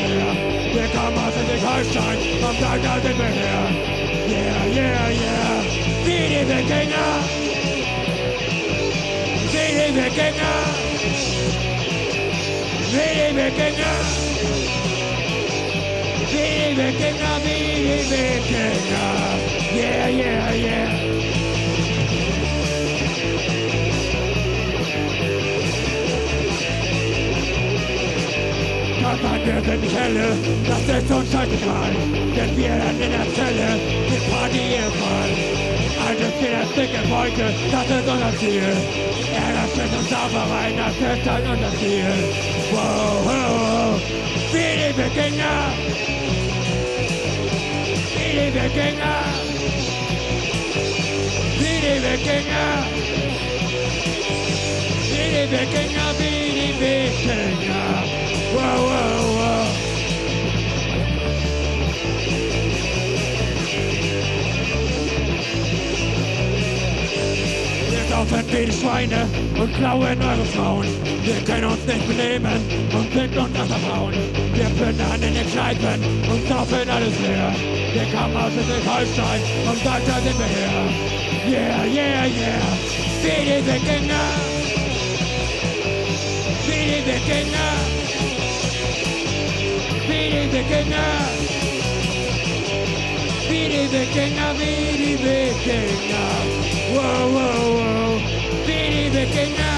her. Wir kommen aus Schleswig-Holstein, vom Tag da sind wir her. Yeah, yeah, yeah. Wie die Wikinger. Wie die Wikinger. Wie die Wikinger. Wie die Wikinger, wie die Wikinger. Yeah, yeah, yeah. Wir sind nicht helle, das ist uns scheißegal, denn wir dann in der Zelle mit Party ehemal. Altes in der dicke Wolke, das ist unser Ziel. Ärgernis und Sauberei, das ist dann unser Ziel. Wow, wow, wow. Wie die Wikinger. Wie die Wikinger. Wie die Wikinger. Wie die Wikinger, wie die Wikinger. Wow, wow, wow. Wir saufen wie die Schweine und klauen eure Frauen. Wir können uns nicht benehmen und sind uns Frauen. Wir plündern in den Kneipen und saufen alles leer. Wir kommen aus Schleswig-Holstein und Deutschland sind wir her. Yeah, yeah, yeah. Wie die Wikinger. Wie die Wikinger. Wie die Wikinger. Wie die Wikinger, wie die Wikinger. Wow, wow, wow. Wie die Wikinger.